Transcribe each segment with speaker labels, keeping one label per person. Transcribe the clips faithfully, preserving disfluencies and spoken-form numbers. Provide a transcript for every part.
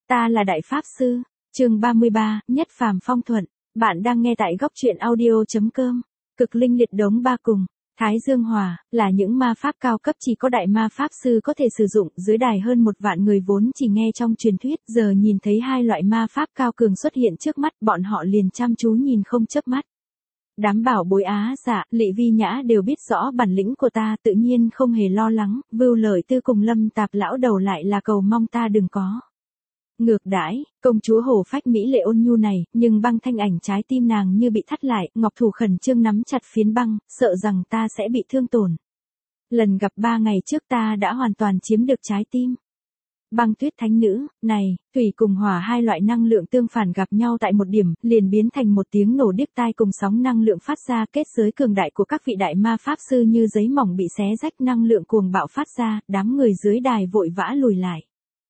Speaker 1: Ta là Đại Pháp Sư, chương ba mươi ba, Nhất Phàm Phong Thuận. Bạn đang nghe tại góc truyện audio.com. Cực linh liệt đống ba cùng, Thái Dương Hỏa, là những ma pháp cao cấp chỉ có Đại Ma Pháp Sư có thể sử dụng. Dưới đài hơn một vạn người vốn chỉ nghe trong truyền thuyết, giờ nhìn thấy hai loại ma pháp cao cường xuất hiện trước mắt, bọn họ liền chăm chú nhìn không chớp mắt. Đám bảo bối Á Dạ, Lệ Vi Nhã đều biết rõ bản lĩnh của ta, tự nhiên không hề lo lắng. Vưu Lợi Tư cùng Lâm Tạp lão đầu lại là cầu mong ta đừng có ngược đãi. Công chúa Hổ Phách mỹ lệ ôn nhu này, nhưng băng thanh ảnh trái tim nàng như bị thắt lại, ngọc thủ khẩn trương nắm chặt phiến băng, sợ rằng ta sẽ bị thương tổn. Lần gặp ba ngày trước ta đã hoàn toàn chiếm được trái tim. Băng Tuyết Thánh Nữ, này, thủy cùng hỏa hai loại năng lượng tương phản gặp nhau tại một điểm, liền biến thành một tiếng nổ điếc tai cùng sóng năng lượng phát ra. Kết giới cường đại của các vị đại ma pháp sư như giấy mỏng bị xé rách, năng lượng cuồng bạo phát ra, đám người dưới đài vội vã lùi lại.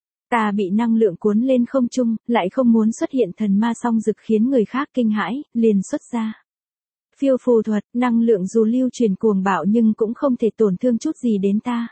Speaker 1: Ta bị năng lượng cuốn lên không trung, lại không muốn xuất hiện thần ma song dực khiến người khác kinh hãi, liền xuất ra phiêu phù thuật. Năng lượng dù lưu truyền cuồng bạo nhưng cũng không thể tổn thương chút gì đến ta.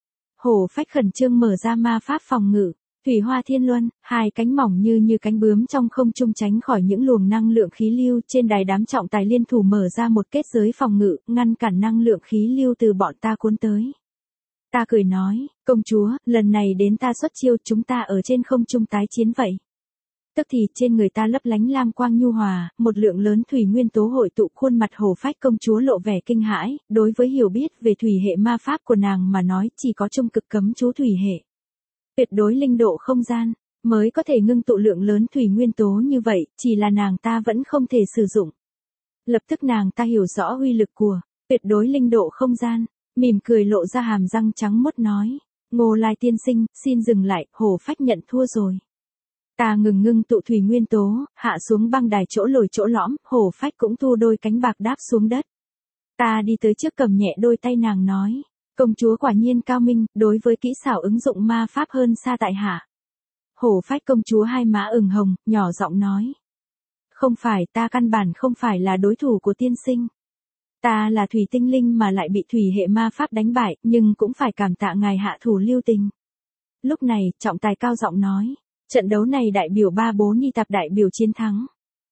Speaker 1: Hổ Phách khẩn trương mở ra ma pháp phòng ngự, Thủy Hoa Thiên Luân, hai cánh mỏng như như cánh bướm trong không trung tránh khỏi những luồng năng lượng khí lưu. Trên đài đám trọng tài liên thủ mở ra một kết giới phòng ngự, ngăn cản năng lượng khí lưu từ bọn ta cuốn tới. Ta cười nói, công chúa, lần này đến ta xuất chiêu, chúng ta ở trên không trung tái chiến vậy. Tức thì trên người ta lấp lánh lam quang nhu hòa, một lượng lớn thủy nguyên tố hội tụ. Khuôn mặt Hổ Phách công chúa lộ vẻ kinh hãi, đối với hiểu biết về thủy hệ ma pháp của nàng mà nói chỉ có trung cực cấm chú thủy hệ. Tuyệt đối linh độ không gian, mới có thể ngưng tụ lượng lớn thủy nguyên tố như vậy, chỉ là nàng ta vẫn không thể sử dụng. Lập tức nàng ta hiểu rõ uy lực của tuyệt đối linh độ không gian, mỉm cười lộ ra hàm răng trắng mốt nói, Ngô Lai tiên sinh, xin dừng lại, Hổ Phách nhận thua rồi. Ta ngừng ngưng tụ thủy nguyên tố, hạ xuống băng đài chỗ lồi chỗ lõm, Hổ Phách cũng thu đôi cánh bạc đáp xuống đất. Ta đi tới trước cầm nhẹ đôi tay nàng nói, công chúa quả nhiên cao minh, đối với kỹ xảo ứng dụng ma pháp hơn xa tại hạ. Hổ Phách công chúa hai má ửng hồng, nhỏ giọng nói, không phải, ta căn bản không phải là đối thủ của tiên sinh. Ta là thủy tinh linh mà lại bị thủy hệ ma pháp đánh bại, nhưng cũng phải cảm tạ ngài hạ thủ lưu tình. Lúc này, trọng tài cao giọng nói, trận đấu này đại biểu ba bốn Nhi Tạp đại biểu chiến thắng.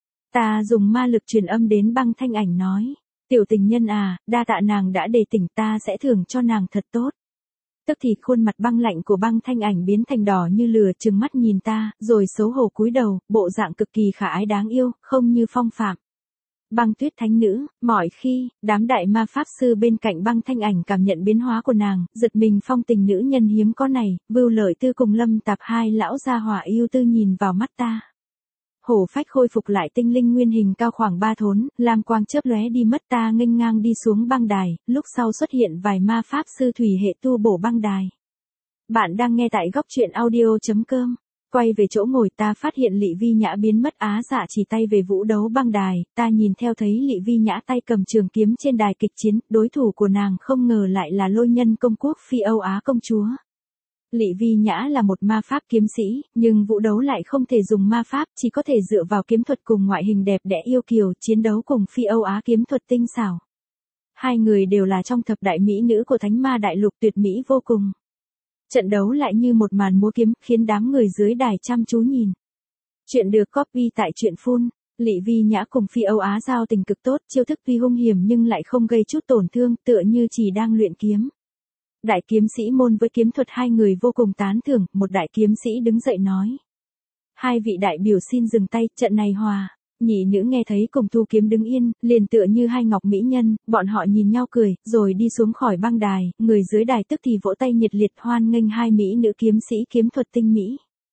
Speaker 1: Ta dùng ma lực truyền âm đến băng thanh ảnh nói, tiểu tình nhân à, đa tạ nàng đã đề tỉnh, ta sẽ thưởng cho nàng thật tốt. Tức thì khuôn mặt băng lạnh của băng thanh ảnh biến thành đỏ như lửa, trừng mắt nhìn ta, rồi xấu hổ cúi đầu, bộ dạng cực kỳ khả ái đáng yêu, không như phong phạm. Băng Tuyết Thánh Nữ, mọi khi, đám đại ma pháp sư bên cạnh băng thanh ảnh cảm nhận biến hóa của nàng, giật mình. Phong tình nữ nhân hiếm có này, Vưu Lợi Tư cùng Lâm Tạp hai lão gia hỏa yêu tư nhìn vào mắt ta. Hổ Phách khôi phục lại tinh linh nguyên hình cao khoảng ba thốn, lam quang chớp lóe đi mất. Ta nghênh ngang đi xuống băng đài, lúc sau xuất hiện vài ma pháp sư thủy hệ tu bổ băng đài. Bạn đang nghe tại góc truyện audio.com. Quay về chỗ ngồi, ta phát hiện Lệ Vi Nhã biến mất. Á Dạ chỉ tay về vũ đấu băng đài, ta nhìn theo thấy Lệ Vi Nhã tay cầm trường kiếm trên đài kịch chiến, đối thủ của nàng không ngờ lại là Lôi Nhân công quốc Phi Âu Á công chúa. Lệ Vi Nhã là một ma pháp kiếm sĩ, nhưng vũ đấu lại không thể dùng ma pháp, chỉ có thể dựa vào kiếm thuật cùng ngoại hình đẹp đẽ yêu kiều, chiến đấu cùng Phi Âu Á kiếm thuật tinh xảo. Hai người đều là trong thập đại mỹ nữ của Thánh Ma Đại Lục, tuyệt mỹ vô cùng. Trận đấu lại như một màn múa kiếm, khiến đám người dưới đài chăm chú nhìn. Chuyện được copy tại truyện phun. Lệ Vi Nhã cùng Phi Âu Á giao tình cực tốt, chiêu thức tuy hung hiểm nhưng lại không gây chút tổn thương, tựa như chỉ đang luyện kiếm. Đại kiếm sĩ môn với kiếm thuật hai người vô cùng tán thưởng, một đại kiếm sĩ đứng dậy nói. Hai vị đại biểu xin dừng tay, trận này hòa. Nhị nữ nghe thấy cùng thu kiếm đứng yên, liền tựa như hai ngọc mỹ nhân, bọn họ nhìn nhau cười, rồi đi xuống khỏi băng đài, người dưới đài tức thì vỗ tay nhiệt liệt hoan nghênh hai mỹ nữ kiếm sĩ kiếm thuật tinh mỹ.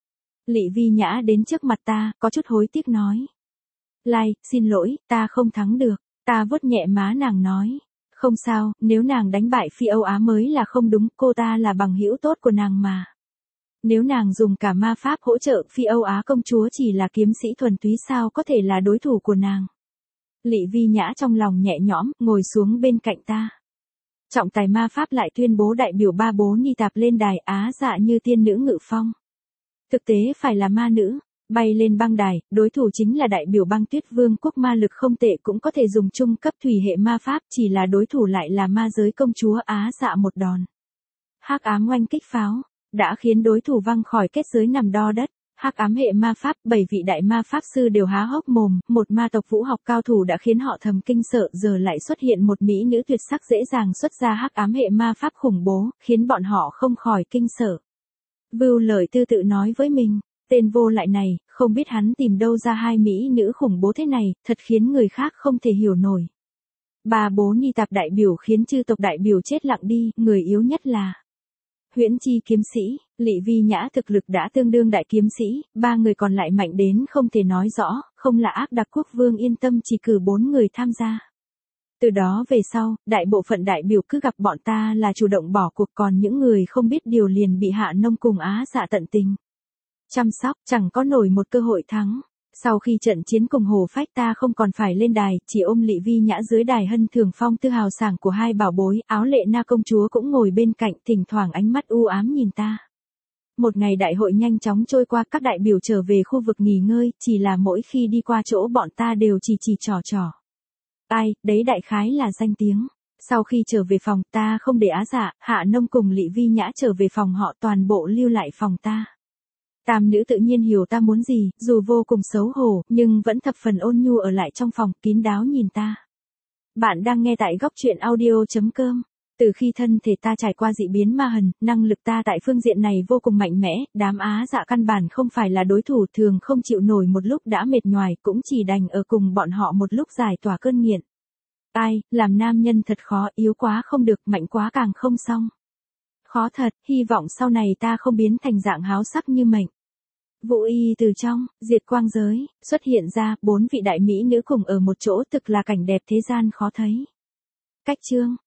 Speaker 1: Lệ Vi Nhã đến trước mặt ta, có chút hối tiếc nói. Lai, xin lỗi, ta không thắng được. Ta vuốt nhẹ má nàng nói. Không sao, nếu nàng đánh bại Phi Âu Á mới là không đúng, cô ta là bằng hữu tốt của nàng mà. Nếu nàng dùng cả ma pháp hỗ trợ, Phi Âu Á công chúa chỉ là kiếm sĩ thuần túy sao có thể là đối thủ của nàng. Lệ Vi Nhã trong lòng nhẹ nhõm, ngồi xuống bên cạnh ta. Trọng tài ma pháp lại tuyên bố đại biểu ba bốn Nhi Tạp lên đài. Á Dạ như tiên nữ ngự phong. Thực tế phải là ma nữ, bay lên băng đài, đối thủ chính là đại biểu Băng Tuyết Vương quốc, ma lực không tệ, cũng có thể dùng trung cấp thủy hệ ma pháp, chỉ là đối thủ lại là ma giới công chúa. Á Dạ một đòn hắc ám oanh kích pháo đã khiến đối thủ văng khỏi kết giới nằm đo đất. Hắc ám hệ ma pháp, bảy vị đại ma pháp sư đều há hốc mồm, một ma tộc vũ học cao thủ đã khiến họ thầm kinh sợ, giờ lại xuất hiện một mỹ nữ tuyệt sắc dễ dàng xuất ra hắc ám hệ ma pháp khủng bố, khiến bọn họ không khỏi kinh sợ. Vưu Lợi Tư tự nói với mình, tên vô lại này, không biết hắn tìm đâu ra hai mỹ nữ khủng bố thế này, thật khiến người khác không thể hiểu nổi. Ba bố ni tạp đại biểu khiến chư tộc đại biểu chết lặng đi, người yếu nhất là Huyễn Chi kiếm sĩ, Lị Vi Nhã thực lực đã tương đương đại kiếm sĩ, ba người còn lại mạnh đến không thể nói rõ, không là Ác Đặc Quốc Vương yên tâm chỉ cử bốn người tham gia. Từ đó về sau, đại bộ phận đại biểu cứ gặp bọn ta là chủ động bỏ cuộc, còn những người không biết điều liền bị Hạ Nông cùng Á Dạ tận tình chăm sóc, chẳng có nổi một cơ hội thắng. Sau khi trận chiến cùng Hồ Phách ta không còn phải lên đài, chỉ ôm Lị Vi Nhã dưới đài hân thường phong tư hào sảng của hai bảo bối, Áo Lệ Na công chúa cũng ngồi bên cạnh, thỉnh thoảng ánh mắt u ám nhìn ta. Một ngày đại hội nhanh chóng trôi qua, các đại biểu trở về khu vực nghỉ ngơi, chỉ là mỗi khi đi qua chỗ bọn ta đều chỉ chỉ trò trò. Ai, đấy đại khái là danh tiếng. Sau khi trở về phòng, ta không để Á Dạ, Hạ Nông cùng Lị Vi Nhã trở về phòng họ, toàn bộ lưu lại phòng ta. Tam nữ tự nhiên hiểu ta muốn gì, dù vô cùng xấu hổ, nhưng vẫn thập phần ôn nhu ở lại trong phòng, kín đáo nhìn ta. Bạn đang nghe tại góc truyện audio chấm com. Từ khi thân thể ta trải qua dị biến ma hần, năng lực ta tại phương diện này vô cùng mạnh mẽ, đám Á Dạ căn bản không phải là đối thủ, thường không chịu nổi một lúc đã mệt nhoài, cũng chỉ đành ở cùng bọn họ một lúc giải tỏa cơn nghiện. Ai, làm nam nhân thật khó, yếu quá không được, mạnh quá càng không xong. Khó thật, hy vọng sau này ta không biến thành dạng háo sắc như mệnh. Vũ Y từ trong, diệt quang giới, xuất hiện ra, bốn vị đại mỹ nữ cùng ở một chỗ, thực là cảnh đẹp thế gian khó thấy. Cách chương